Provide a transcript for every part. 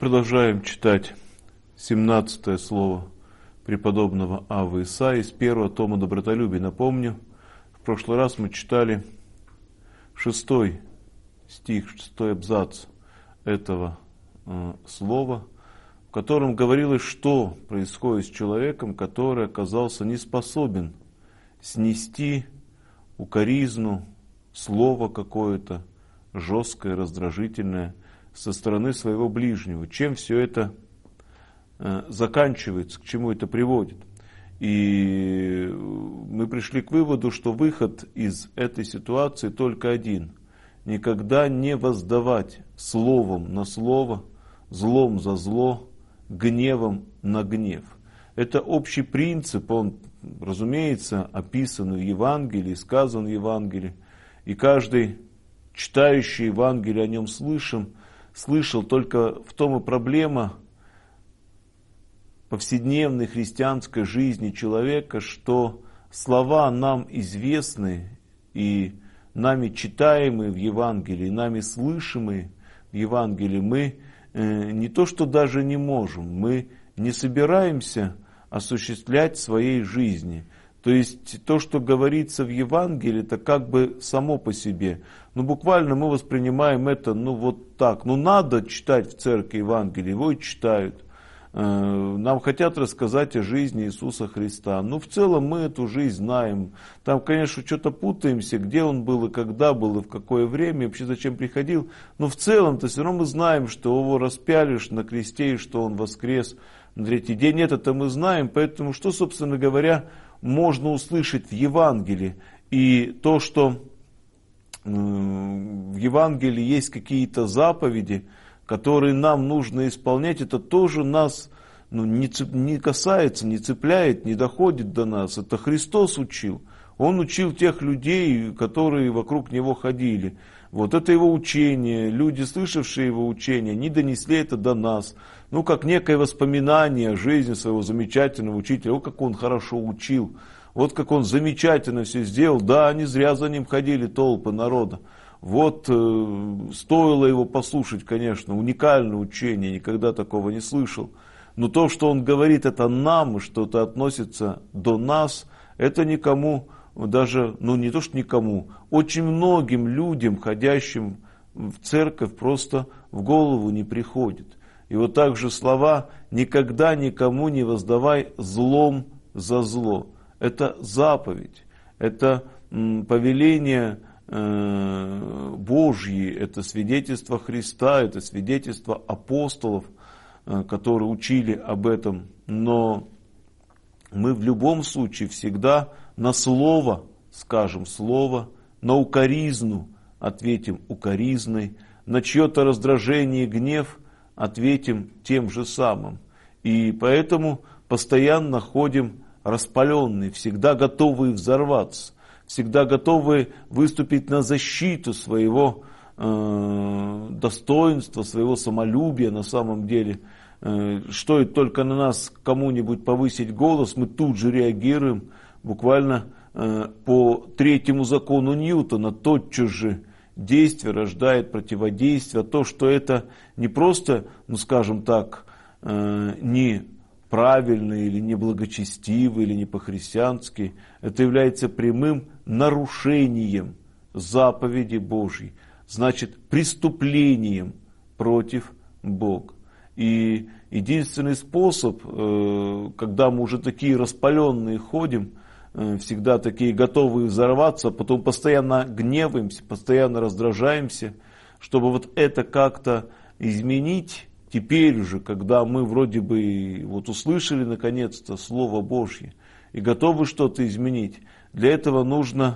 продолжаем читать 17 слово преподобного Аввы Исаии из первого тома «Добротолюбие». Напомню, в прошлый раз мы читали 6 стих, 6 абзац этого слова, в котором говорилось, что происходит с человеком, который оказался не способен снести укоризну, слово какое-то жесткое, раздражительное со стороны своего ближнего. Чем все это заканчивается, к чему это приводит? И мы пришли к выводу, что выход из этой ситуации только один. Никогда не воздавать словом на слово, злом за зло, гневом на гнев. Это общий принцип, он, разумеется, описан в Евангелии, сказан в Евангелии. И каждый, читающий Евангелие, о нем слышал, только в том и проблема повседневной христианской жизни человека, что слова нам известны и нами читаемые в Евангелии, нами слышимые в Евангелии, мы не то что даже не можем, мы не собираемся осуществлять в своей жизни. То есть то, что говорится в Евангелии, это как бы само по себе. Буквально мы воспринимаем это, вот так. Надо читать в церкви Евангелие, его и читают. Нам хотят рассказать о жизни Иисуса Христа. В целом мы эту жизнь знаем. Там, конечно, что-то путаемся, где он был и когда был, и в какое время, и вообще зачем приходил. Но в целом-то все равно мы знаем, что его распяли на кресте, и что он воскрес на третий день. Это мы знаем, поэтому что, собственно говоря, можно услышать в Евангелии. И то, что в Евангелии есть какие-то заповеди, которые нам нужно исполнять, это тоже нас не касается, не цепляет, не доходит до нас. Это Христос учил. Он учил тех людей, которые вокруг Него ходили. Это его учение. Люди, слышавшие его учение, они донесли это до нас. Как некое воспоминание о жизни своего замечательного учителя. Как он хорошо учил. Как он замечательно все сделал. Да, не зря за ним ходили толпы народа. Стоило его послушать, конечно, уникальное учение, никогда такого не слышал. Но то, что он говорит, это нам, что-то относится до нас, это никому, даже, не то что никому, очень многим людям, ходящим в церковь, просто в голову не приходит. И также слова «никогда никому не воздавай злом за зло». Это заповедь, это повеление Божьи, это свидетельство Христа, это свидетельство апостолов, которые учили об этом. Но мы в любом случае всегда на слово скажем слово, на укоризну ответим укоризной, на чье-то раздражение и гнев ответим тем же самым. И поэтому постоянно ходим распаленные, всегда готовые взорваться, всегда готовы выступить на защиту своего достоинства, своего самолюбия на самом деле. Стоит только на нас кому-нибудь повысить голос, мы тут же реагируем, буквально по третьему закону Ньютона, тотчас же действие рождает противодействие. То, что это не просто, скажем так, не правильно или неблагочестиво, или не по-христиански, это является прямым нарушением заповеди Божьей, значит преступлением против Бога. И единственный способ, когда мы уже такие распаленные ходим, всегда такие готовые взорваться, потом постоянно гневаемся, постоянно раздражаемся, чтобы это как-то изменить. Теперь уже, когда мы вроде бы услышали наконец-то Слово Божье и готовы что-то изменить, для этого нужно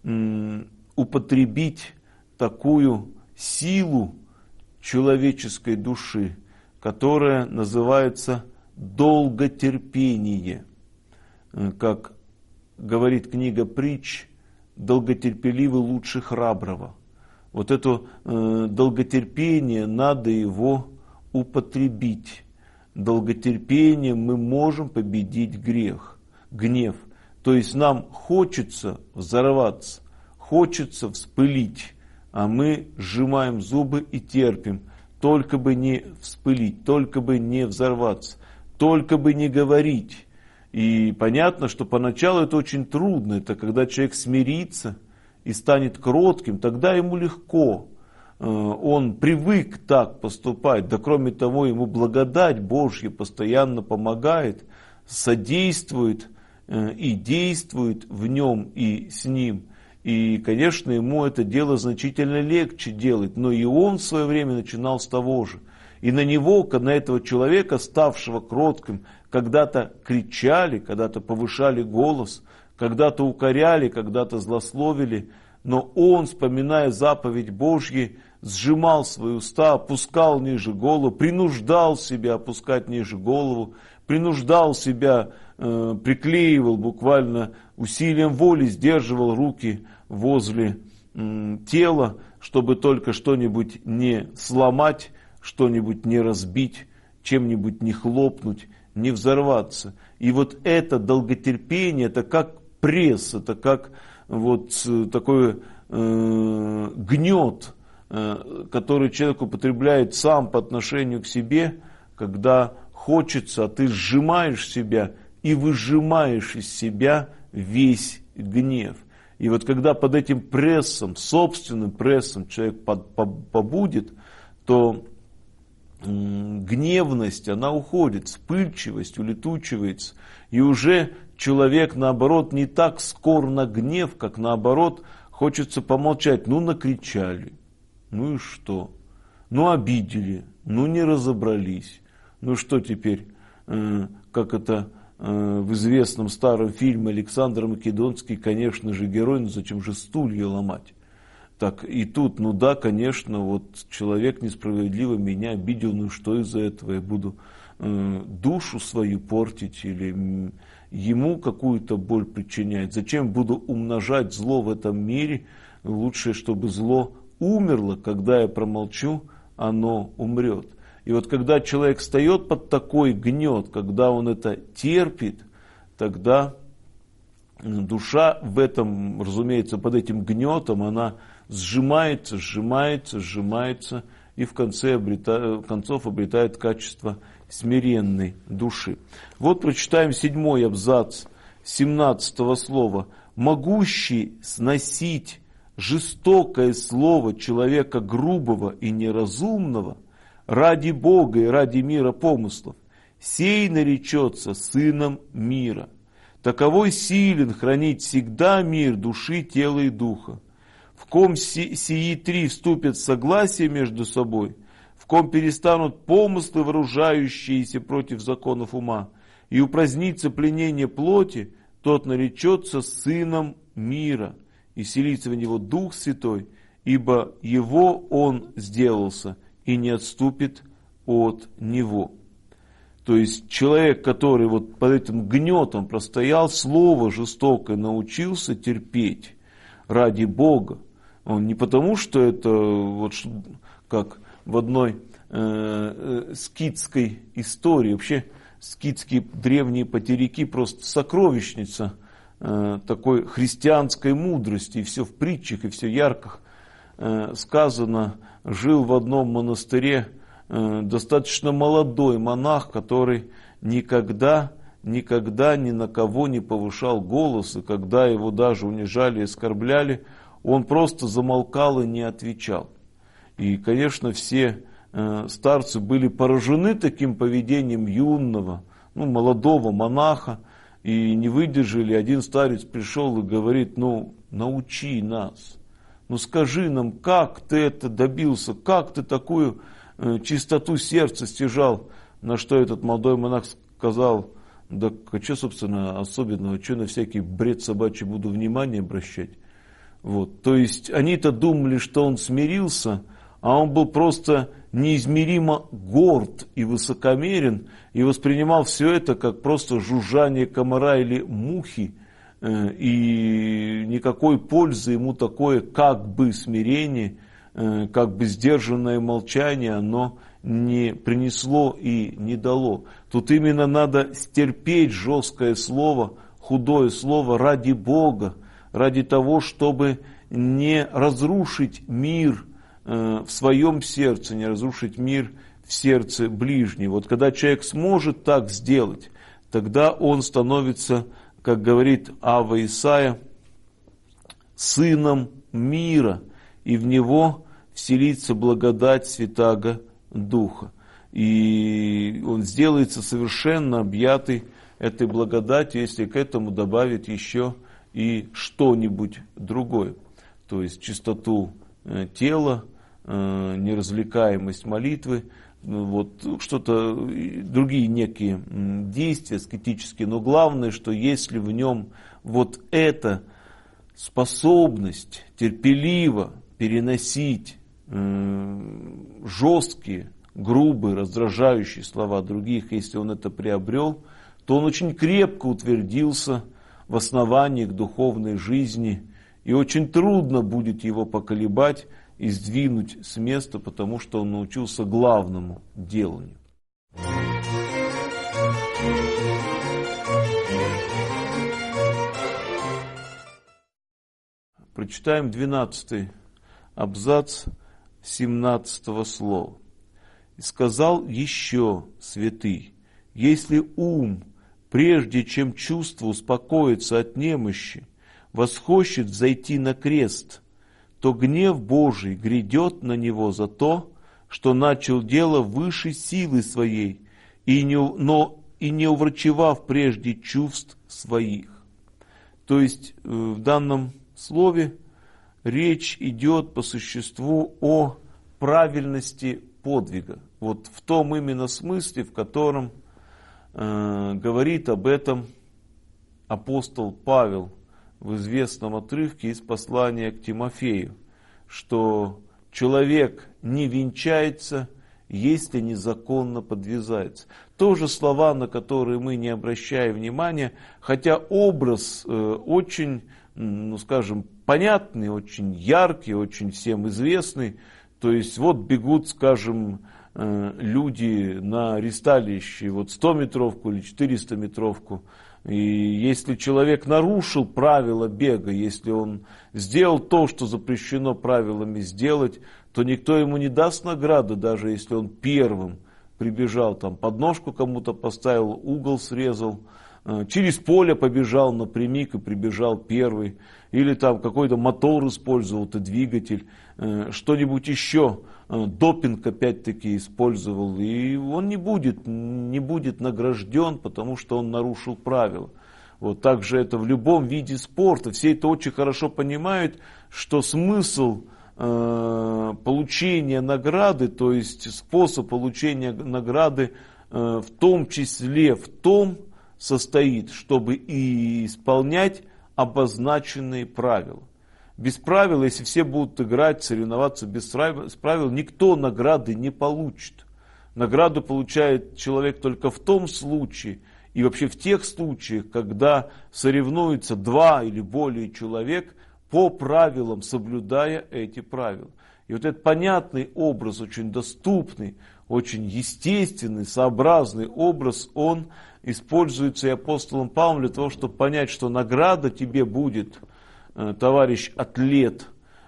употребить такую силу человеческой души, которая называется долготерпение. Как говорит книга Притч, долготерпеливый лучше храброго. Это долготерпение, надо его употребить. Долготерпением мы можем победить гнев. То есть нам хочется взорваться, хочется вспылить, а мы сжимаем зубы и терпим. только бы не вспылить, только бы не взорваться, только бы не говорить. И понятно, что поначалу это очень трудно, это когда человек смирится и станет кротким, тогда ему легко. Он привык так поступать, да кроме того, ему благодать Божья постоянно помогает, содействует и действует в нем и с ним. И, конечно, ему это дело значительно легче делать, но и он в свое время начинал с того же. И на него, на этого человека, ставшего кротким, когда-то кричали, когда-то повышали голос, когда-то укоряли, когда-то злословили, но он, вспоминая заповедь Божью, сжимал свои уста, опускал ниже голову, принуждал себя опускать ниже голову, принуждал себя, приклеивал буквально усилием воли, сдерживал руки возле тела, чтобы только что-нибудь не сломать, что-нибудь не разбить, чем-нибудь не хлопнуть, не взорваться. И вот это долготерпение, это как пресс, это как вот такой гнет, который человек употребляет сам по отношению к себе, когда хочется, а ты сжимаешь себя и выжимаешь из себя весь гнев. И вот когда под этим прессом, собственным прессом человек побудет, то гневность, она уходит, вспыльчивость улетучивается. И уже человек, наоборот, не так скор на гнев, как наоборот, хочется помолчать. Ну, накричали, ну и что? Ну, обидели, ну, не разобрались. Ну, что теперь, как это в известном старом фильме Александр Македонский, конечно же, герой, но зачем же стулья ломать? Так, и тут, ну да, конечно, вот человек несправедливо меня обидел, ну что из-за этого я буду душу свою портить или ему какую-то боль причинять? Зачем буду умножать зло в этом мире? Лучше, чтобы зло умерло, когда я промолчу, оно умрет. И вот когда человек встает под такой гнет, когда он это терпит, тогда душа в этом, разумеется, под этим гнетом, она сжимается, сжимается, сжимается и в концов обретает качество смиренной души. Вот прочитаем 7-й абзац 17-го слова. «Могущий сносить жестокое слово человека грубого и неразумного ради Бога и ради мира помыслов, сей наречется сыном мира. Таковой силен хранить всегда мир души, тела и духа. В ком сии три вступят в согласие между собой, в ком перестанут помыслы, вооружающиеся против законов ума, и упразднится пленение плоти, тот наречется сыном мира, и селится в него Дух Святой, ибо его он сделался и не отступит от него». То есть человек, который вот под этим гнетом простоял, слово жестокое научился терпеть ради Бога. Он не потому, что это вот как в одной скитской истории, вообще скитские древние потеряки просто сокровищница такой христианской мудрости, и все в притчах, и все ярко сказано. Жил в одном монастыре достаточно молодой монах, который никогда ни на кого не повышал голос, и когда его даже унижали и оскорбляли, он просто замолкал и не отвечал. И, конечно, все старцы были поражены таким поведением юного, молодого монаха, и не выдержали. Один старец пришел и говорит: научи нас, скажи нам, как ты это добился, как ты такую чистоту сердца стяжал. На что этот молодой монах сказал: да что, собственно, особенного, что на всякий бред собачий буду внимание обращать. Вот. То есть они-то думали, что он смирился, а он был просто неизмеримо горд и высокомерен, и воспринимал все это как просто жужжание комара или мухи, и никакой пользы ему такое как бы смирение, как бы сдержанное молчание, оно не принесло и не дало. Тут именно надо стерпеть жесткое слово, худое слово ради Бога, ради того, чтобы не разрушить мир в своем сердце, не разрушить мир в сердце ближнего. Вот когда человек сможет так сделать, тогда он становится, как говорит Ава Исаия, сыном мира, и в него вселится благодать Святаго Духа. И он сделается совершенно объятый этой благодатью, если к этому добавить еще и что-нибудь другое. То есть чистоту тела, неразвлекаемость молитвы, вот что-то, другие некие действия аскетические. Но главное, что если в нем вот эта способность терпеливо переносить жесткие, грубые, раздражающие слова других, если он это приобрел, то он очень крепко утвердился в основаниях духовной жизни, и очень трудно будет его поколебать и сдвинуть с места, потому что он научился главному деланию. Прочитаем 12 абзац 17 слова. «И сказал еще святый, если ум, прежде чем чувство успокоится от немощи, восхочет взойти на крест, то гнев Божий грядет на него за то, что начал дело выше силы своей, и не уврачевав прежде чувств своих». То есть в данном слове речь идет по существу о правильности подвига. Вот в том именно смысле, в котором говорит об этом апостол Павел в известном отрывке из послания к Тимофею, что человек не венчается, если незаконно подвязается. Тоже слова, на которые мы не обращаем внимания, хотя образ очень, скажем, понятный, очень яркий, очень всем известный. То есть вот бегут, скажем, люди на ристалище, вот 100-метровку или 400-метровку. И если человек нарушил правила бега, если он сделал то, что запрещено правилами сделать, то никто ему не даст награды, даже если он первым прибежал, там подножку кому-то поставил, угол срезал, через поле побежал напрямик и прибежал первый, или там какой-то мотор использовал, то двигатель, что-нибудь еще, допинг опять-таки использовал, и он не будет награжден, потому что он нарушил правила. Вот так же это в любом виде спорта. Все это очень хорошо понимают, что смысл получения награды, то есть способ получения награды в том числе в том состоит, чтобы и исполнять обозначенные правила. Без правил, если все будут играть, соревноваться без правил, никто награды не получит. Награду получает человек только в том случае, и вообще в тех случаях, когда соревнуются два или более человек по правилам, соблюдая эти правила. И вот этот понятный образ, очень доступный, очень естественный, сообразный образ, он используется и апостолом Павлом для того, чтобы понять, что награда тебе будет, товарищ атлет,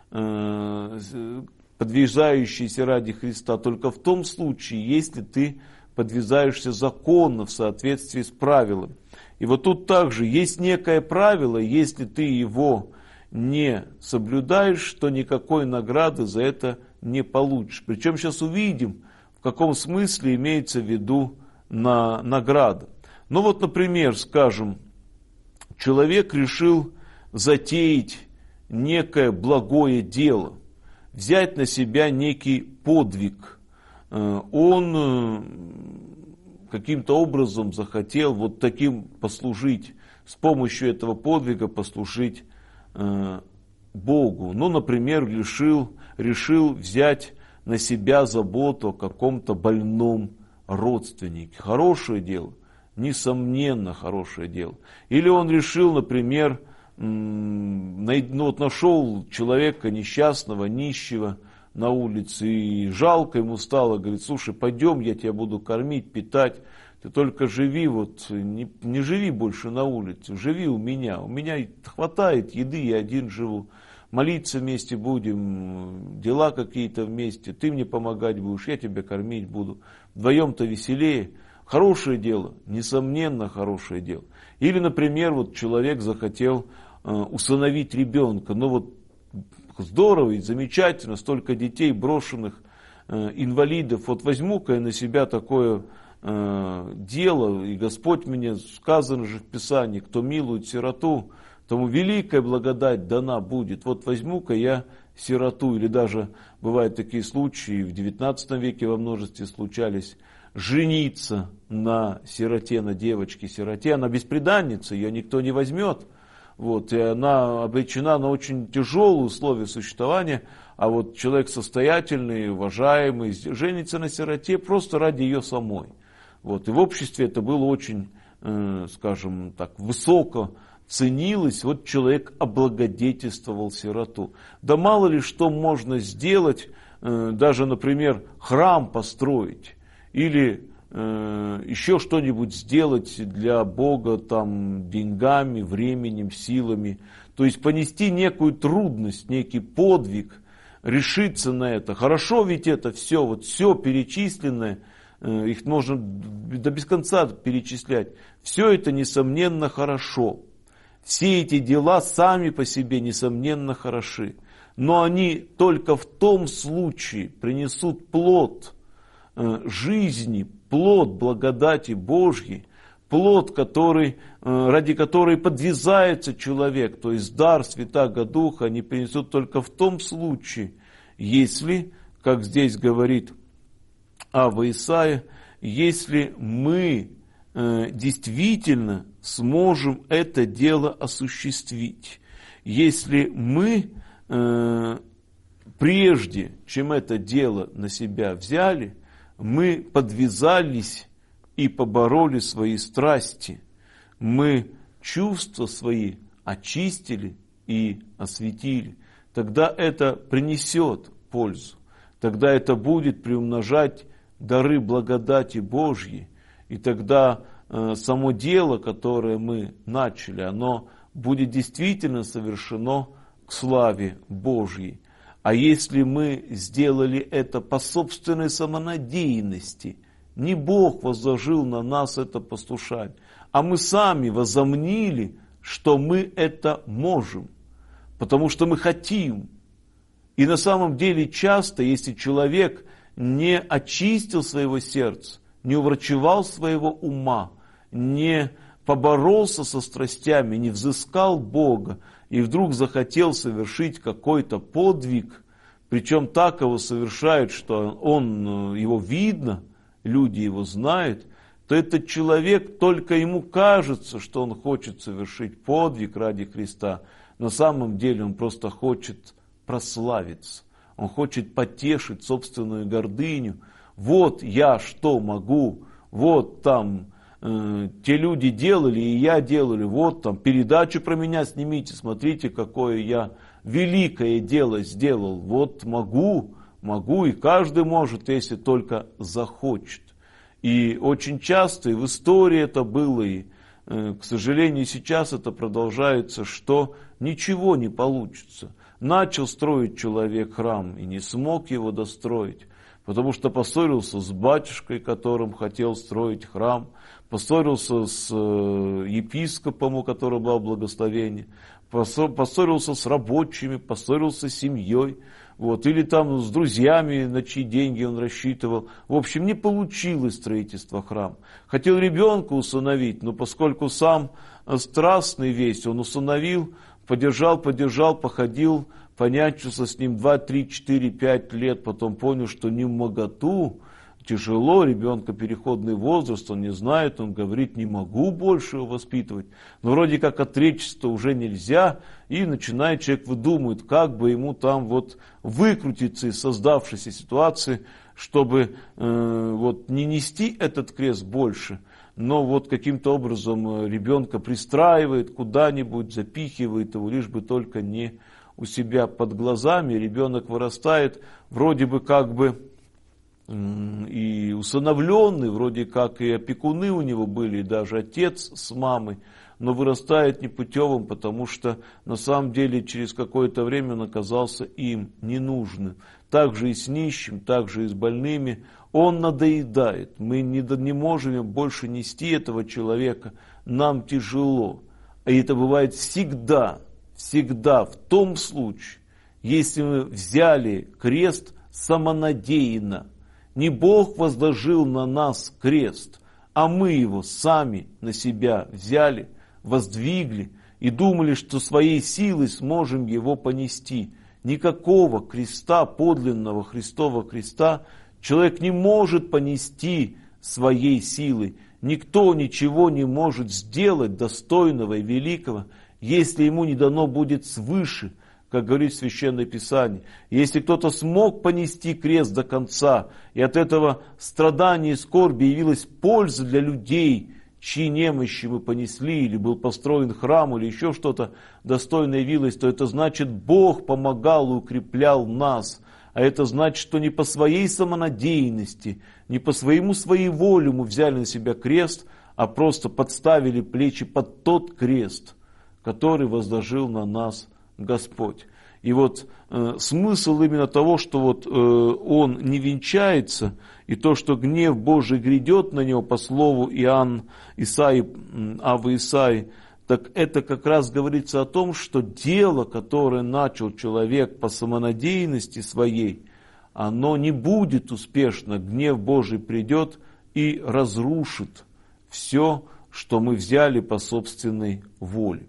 подвязающийся ради Христа, только в том случае, если ты подвязаешься законно в соответствии с правилами. И вот тут также есть некое правило, если ты его не соблюдаешь, то никакой награды за это не получишь. Причем сейчас увидим, в каком смысле имеется в виду награда. Ну вот, например, скажем, человек решил затеять некое благое дело, взять на себя некий подвиг. Он каким-то образом захотел вот таким послужить, с помощью этого подвига послужить Богу. Ну, например, решил взять на себя заботу о каком-то больном родственнике. Хорошее дело, несомненно хорошее дело. Или он решил, например, нашел человека несчастного, нищего на улице, и жалко ему стало, говорит: слушай, пойдем, я тебя буду кормить, питать, ты только живи, вот не живи больше на улице, живи у меня хватает еды, я один живу. молиться вместе будем, дела какие-то вместе, ты мне помогать будешь, я тебя кормить буду. Вдвоем-то веселее. Хорошее дело, несомненно хорошее дело. Или, например, вот человек захотел усыновить ребенка. Ну вот здорово и замечательно, столько детей брошенных, инвалидов. Вот возьму-ка я на себя такое дело, и Господь мне, сказано же в Писании, кто милует сироту, тому великая благодать дана будет. Вот возьму-ка я сироту, или даже бывают такие случаи, в 19 веке во множестве случались, жениться на сироте, на девочке-сироте, она бесприданница, ее никто не возьмет. Вот, и она обречена на очень тяжелые условия существования, а вот человек состоятельный, уважаемый, женится на сироте просто ради ее самой. Вот, и в обществе это было очень, скажем так, высоко ценилось, вот человек облагодетельствовал сироту. Да мало ли что можно сделать, даже, например, храм построить, или еще что-нибудь сделать для Бога там, деньгами, временем, силами. То есть понести некую трудность, некий подвиг, решиться на это. Хорошо ведь это все, вот все перечисленное, их можно до без конца перечислять. Все это, несомненно, хорошо. Все эти дела сами по себе, несомненно, хороши. Но они только в том случае принесут плод жизни, плод благодати Божьей, плод, ради которой подвязается человек, то есть дар Святаго Духа, они принесут только в том случае, если, как здесь говорит Авва Исаия, если мы действительно сможем это дело осуществить, если мы прежде, чем это дело на себя взяли, мы подвязались и побороли свои страсти, мы чувства свои очистили и осветили, тогда это принесет пользу, тогда это будет приумножать дары благодати Божьей, и тогда само дело, которое мы начали, оно будет действительно совершено к славе Божьей. А если мы сделали это по собственной самонадеянности, не Бог возложил на нас это послушание, а мы сами возомнили, что мы это можем, потому что мы хотим. И на самом деле часто, если человек не очистил своего сердца, не уврачевал своего ума, не поборолся со страстями, не взыскал Бога, и вдруг захотел совершить какой-то подвиг, причем так его совершает, что его видно, люди его знают, то этот человек, только ему кажется, что он хочет совершить подвиг ради Христа. На самом деле он просто хочет прославиться, он хочет потешить собственную гордыню. Вот я что могу, вот там те люди делали, и я делали, вот там передачу про меня снимите, смотрите, какое я великое дело сделал, вот могу, и каждый может, если только захочет. И очень часто, и в истории это было, и, к сожалению, сейчас это продолжается, что ничего не получится. Начал строить человек храм и не смог его достроить, потому что поссорился с батюшкой, которым хотел строить храм, поссорился с епископом, у которого было благословение, поссорился с рабочими, поссорился с семьей, вот, или там с друзьями, на чьи деньги он рассчитывал. В общем, не получилось строительство храма. Хотел ребенка усыновить, но поскольку сам страстный весь, он усыновил, подержал, походил, понянчился с ним 2, 3, 4, 5 лет, потом понял, что не вмоготу, тяжело, ребенка переходный возраст, он не знает, он говорит, не могу больше его воспитывать, но вроде как отречься уже нельзя, и начинает человек выдумывать, как бы ему там вот выкрутиться из создавшейся ситуации, чтобы вот не нести этот крест больше, но вот каким-то образом ребенка пристраивает куда-нибудь, запихивает его, лишь бы только не у себя под глазами, ребенок вырастает, вроде бы как бы и усыновленный, вроде как и опекуны у него были, и даже отец с мамой, но вырастает непутевым, потому что на самом деле через какое-то время он оказался им ненужным. Так же и с нищим, так же и с больными. Он надоедает. Мы не можем больше нести этого человека. Нам тяжело. И это бывает всегда в том случае, если мы взяли крест самонадеянно. Не Бог возложил на нас крест, а мы его сами на себя взяли, воздвигли и думали, что своей силой сможем его понести. Никакого креста, подлинного Христова креста, человек не может понести своей силой. Никто ничего не может сделать достойного и великого, если ему не дано будет свыше, как говорит Священное Писание. Если кто-то смог понести крест до конца, и от этого страдания и скорби явилась польза для людей, чьи немощи мы понесли, или был построен храм, или еще что-то достойное явилось, то это значит, Бог помогал и укреплял нас. А это значит, что не по своей самонадеянности, не по своему своеволию мы взяли на себя крест, а просто подставили плечи под тот крест, который возложил на нас Господь. И вот смысл именно того, что вот он не венчается, и то, что гнев Божий грядет на него по слову Авы Исаии, так это как раз говорится о том, что дело, которое начал человек по самонадеянности своей, оно не будет успешно. Гнев Божий придет и разрушит все, что мы взяли по собственной воле.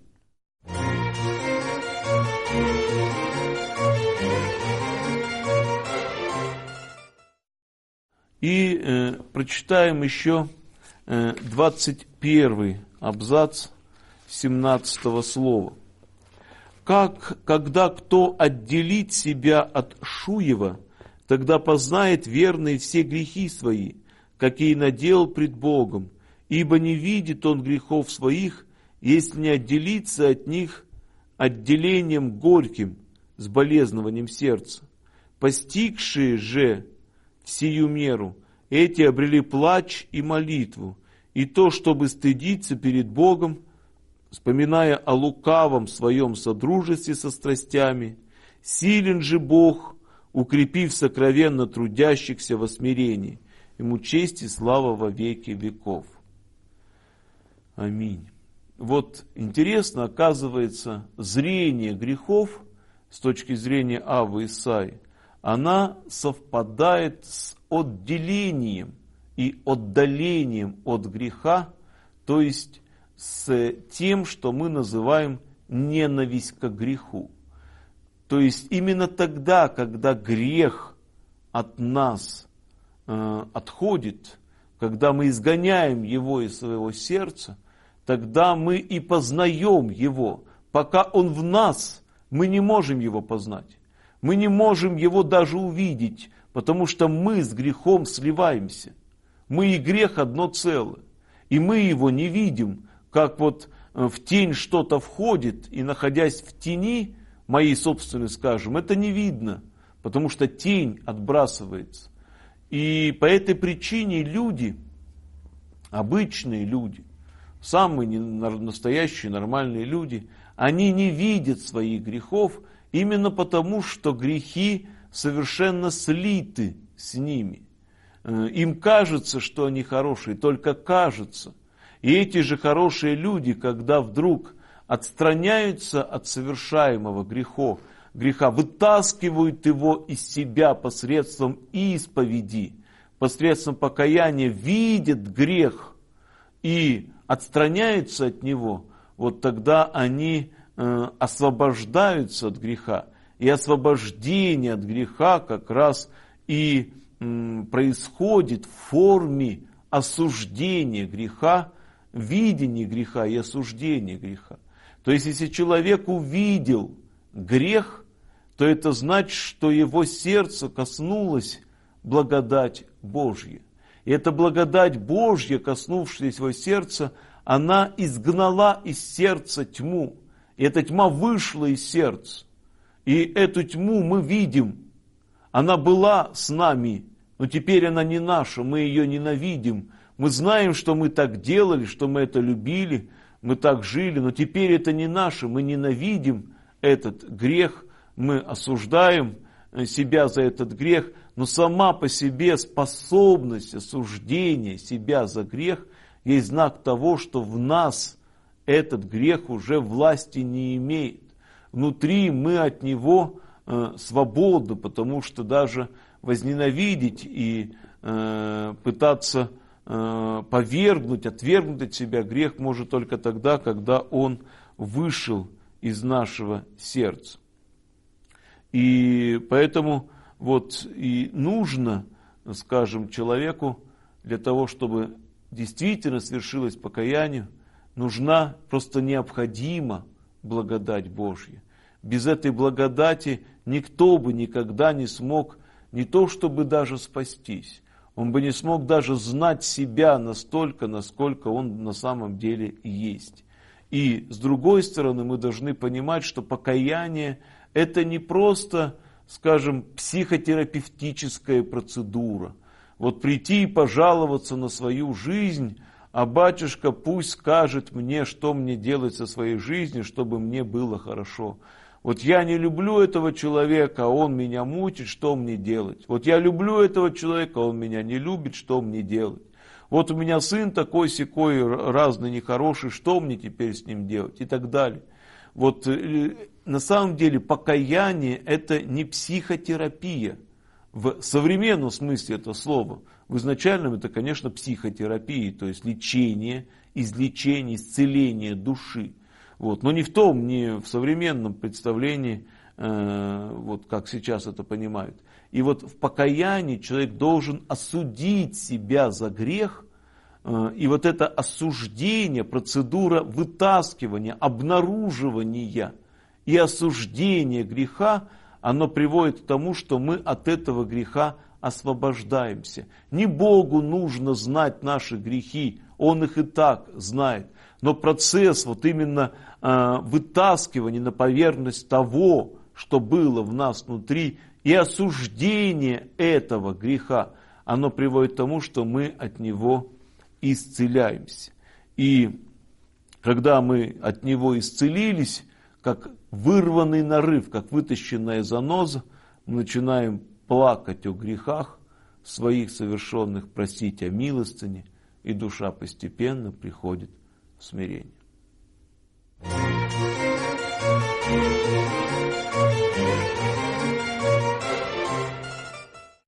И прочитаем еще 21 абзац 17 слова. Когда кто отделит себя от Шуева, тогда познает верный все грехи свои, какие наделал пред Богом, ибо не видит он грехов своих, если не отделится от них отделением горьким с болезнованием сердца. Постигшие же в сию меру, эти обрели плач и молитву, и то, чтобы стыдиться перед Богом, вспоминая о лукавом своем содружестве со страстями. Силен же Бог, укрепив сокровенно трудящихся во смирении. Ему честь и слава во веки веков. Аминь. Вот интересно, оказывается, зрение грехов с точки зрения Авы Исаии, она совпадает с отделением и отдалением от греха, то есть с тем, что мы называем ненависть к греху. То есть именно тогда, когда грех от нас отходит, когда мы изгоняем его из своего сердца, тогда мы и познаем его. Пока он в нас, мы не можем его познать. Мы не можем его даже увидеть, потому что мы с грехом сливаемся. Мы и грех одно целое. И мы его не видим, как вот в тень что-то входит, и находясь в тени, моей собственной, скажем, это не видно, потому что тень отбрасывается. И по этой причине люди, обычные люди, самые настоящие нормальные люди, они не видят своих грехов, именно потому, что грехи совершенно слиты с ними. Им кажется, что они хорошие, только кажется. И эти же хорошие люди, когда вдруг отстраняются от совершаемого греха, вытаскивают его из себя посредством исповеди, посредством покаяния, видят грех и отстраняются от него, вот тогда они освобождаются от греха. И освобождение от греха как раз и происходит в форме осуждения греха, видения греха и осуждения греха. То есть, если человек увидел грех, то это значит, что его сердце коснулась благодать Божья. И эта благодать Божья, коснувшаяся его сердца, она изгнала из сердца тьму. И эта тьма вышла из сердца. И эту тьму мы видим. Она была с нами но теперь она не наша, мы ее ненавидим. Мы знаем, что мы так делали, что мы это любили, мы так жили, но теперь это не наше, мы ненавидим этот грех, мы осуждаем себя за этот грех, но сама по себе способность осуждения себя за грех есть знак того, что в нас этот грех уже власти не имеет. Внутри мы от него свободны, потому что даже возненавидеть и пытаться повергнуть, отвергнуть от себя грех может только тогда, когда он вышел из нашего сердца. И поэтому вот и нужно, скажем, человеку для того, чтобы действительно свершилось покаяние, нужна, просто необходима благодать Божья. Без этой благодати никто бы никогда не смог не то чтобы даже спастись, он бы не смог даже знать себя настолько, насколько он на самом деле есть. И с другой стороны, мы должны понимать, что покаяние – это не просто, скажем, психотерапевтическая процедура. Вот прийти и пожаловаться на свою жизнь, а батюшка пусть скажет мне, что мне делать со своей жизнью, чтобы мне было хорошо. Вот я не люблю этого человека, а он меня мучит, что мне делать? Вот я люблю этого человека, а он меня не любит, что мне делать? Вот у меня сын такой-сякой, разный, нехороший, что мне теперь с ним делать? И так далее. Вот на самом деле покаяние – это не психотерапия в современном смысле этого слова. В изначальном это, конечно, психотерапия, то есть лечение, излечение, исцеление души. Вот. Но не в том, не в современном представлении, вот как сейчас это понимают. И вот в покаянии человек должен осудить себя за грех, и вот это осуждение, процедура вытаскивания, обнаруживания и осуждения греха, оно приводит к тому, что мы от этого греха освобождаемся. Не Богу нужно знать наши грехи, Он их и так знает. Но процесс вот именно вытаскивания на поверхность того, что было в нас внутри, и осуждение этого греха, оно приводит к тому, что мы от него исцеляемся. И когда мы от него исцелились, как вырванный нарыв, как вытащенная заноза, мы начинаем плакать о грехах своих совершенных, просить о милостыне, и душа постепенно приходит в смирение.